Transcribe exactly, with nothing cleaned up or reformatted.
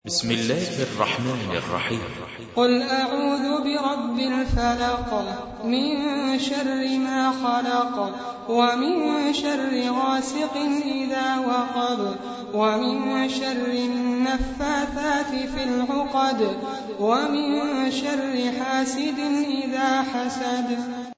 بسم الله الرحمن الرحيم. قل أعوذ برب الفلق من شر ما خلق ومن شر غاسق إذا وقب ومن شر النفاثات في العقد ومن شر حاسد إذا حسد